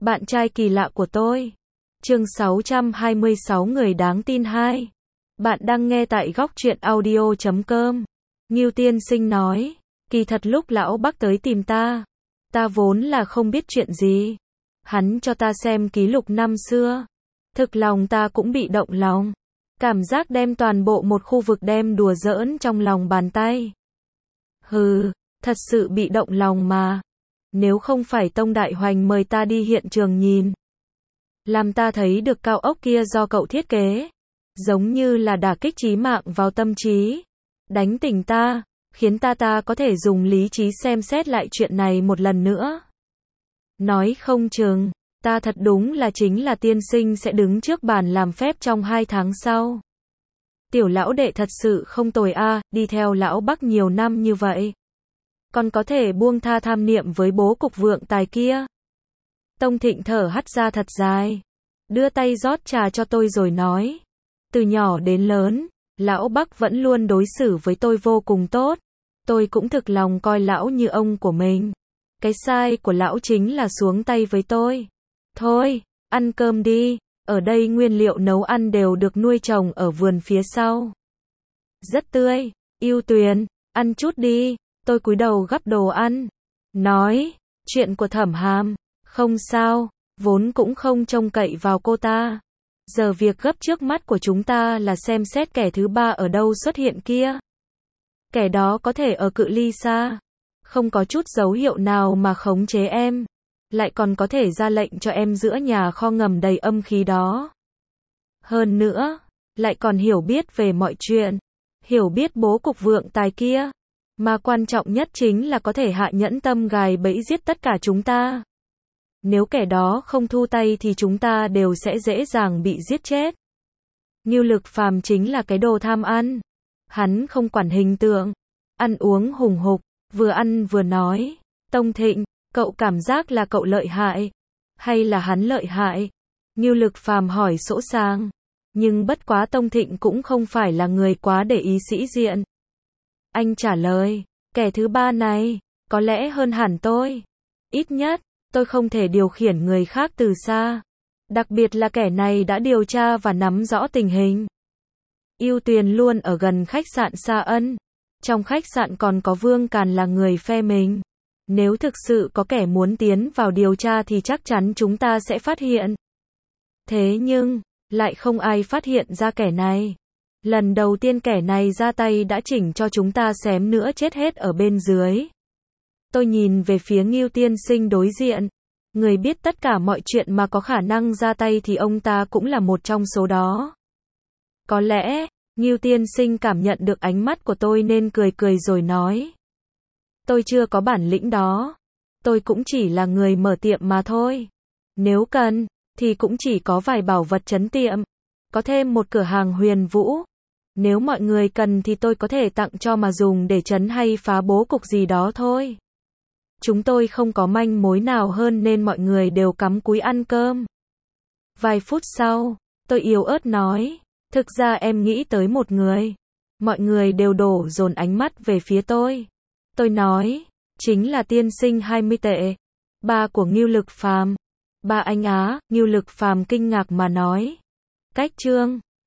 Bạn trai kỳ lạ của tôi. Chương 626 người đáng tin 2. Bạn đang nghe tại góc truyện audio.com. Ngưu Tiên Sinh nói, kỳ thật lúc lão Bắc tới tìm ta vốn là không biết chuyện gì. Hắn cho ta xem ký lục năm xưa. Thực lòng ta cũng bị động lòng. Cảm giác đem toàn bộ một khu vực đem đùa giỡn trong lòng bàn tay. Hừ, thật sự bị động lòng mà. Nếu không phải Tông Đại Hoành mời ta đi hiện trường nhìn, làm ta thấy được cao ốc kia do cậu thiết kế, giống như là đả kích chí mạng vào tâm trí, đánh tỉnh ta, khiến ta có thể dùng lý trí xem xét lại chuyện này một lần nữa. Nói không chừng, ta thật đúng là chính là tiên sinh sẽ đứng trước bàn làm phép trong 2 tháng sau. Tiểu lão đệ thật sự không tồi a, đi theo lão Bắc nhiều năm như vậy, còn có thể buông tha tham niệm với bố cục vượng tài kia. Tông Thịnh thở hắt ra thật dài, đưa tay rót trà cho tôi rồi nói, từ nhỏ đến lớn, lão Bắc vẫn luôn đối xử với tôi vô cùng tốt. Tôi cũng thực lòng coi lão như ông của mình. Cái sai của lão chính là xuống tay với tôi. Thôi, ăn cơm đi, ở đây nguyên liệu nấu ăn đều được nuôi trồng ở vườn phía sau. Rất tươi, Ưu Tuyền, ăn chút đi. Tôi cúi đầu gắp đồ ăn, nói, chuyện của Thẩm Hàm, không sao, vốn cũng không trông cậy vào cô ta. Giờ việc gấp trước mắt của chúng ta là xem xét kẻ thứ ba ở đâu xuất hiện kia. Kẻ đó có thể ở cự ly xa, không có chút dấu hiệu nào mà khống chế em, lại còn có thể ra lệnh cho em giữa nhà kho ngầm đầy âm khí đó. Hơn nữa, lại còn hiểu biết về mọi chuyện, hiểu biết bố cục vượng tài kia. Mà quan trọng nhất chính là có thể hạ nhẫn tâm gài bẫy giết tất cả chúng ta. Nếu kẻ đó không thu tay thì chúng ta đều sẽ dễ dàng bị giết chết. Ngưu Lực Phàm chính là cái đồ tham ăn. Hắn không quản hình tượng, ăn uống hùng hục, vừa ăn vừa nói, Tông Thịnh, cậu cảm giác là cậu lợi hại, hay là hắn lợi hại? Ngưu Lực Phàm hỏi sỗ sàng, nhưng bất quá Tông Thịnh cũng không phải là người quá để ý sĩ diện. Anh trả lời, kẻ thứ ba này, có lẽ hơn hẳn tôi. Ít nhất, tôi không thể điều khiển người khác từ xa. Đặc biệt là kẻ này đã điều tra và nắm rõ tình hình. Ưu Tuyền luôn ở gần khách sạn Sa Ân. Trong khách sạn còn có Vương Càn là người phe mình. Nếu thực sự có kẻ muốn tiến vào điều tra thì chắc chắn chúng ta sẽ phát hiện. Thế nhưng, lại không ai phát hiện ra kẻ này. Lần đầu tiên kẻ này ra tay đã chỉnh cho chúng ta xém nữa chết hết ở bên dưới. Tôi nhìn về phía Ngưu Tiên Sinh đối diện. Người biết tất cả mọi chuyện mà có khả năng ra tay thì ông ta cũng là một trong số đó. Có lẽ, Ngưu Tiên Sinh cảm nhận được ánh mắt của tôi nên cười cười rồi nói. Tôi chưa có bản lĩnh đó. Tôi cũng chỉ là người mở tiệm mà thôi. Nếu cần, thì cũng chỉ có vài bảo vật trấn tiệm. Có thêm một cửa hàng huyền vũ. Nếu mọi người cần thì tôi có thể tặng cho mà dùng để trấn hay phá bố cục gì đó thôi. Chúng tôi không có manh mối nào hơn nên mọi người đều cắm cúi ăn cơm. Vài phút sau, tôi yếu ớt nói, thực ra em nghĩ tới một người. Mọi người đều đổ dồn ánh mắt về phía tôi. Tôi nói, chính là tiên sinh 20 tệ, ba của Ngưu Lực Phàm. Ba anh á, Ngưu Lực Phàm kinh ngạc mà nói. Cách Trương,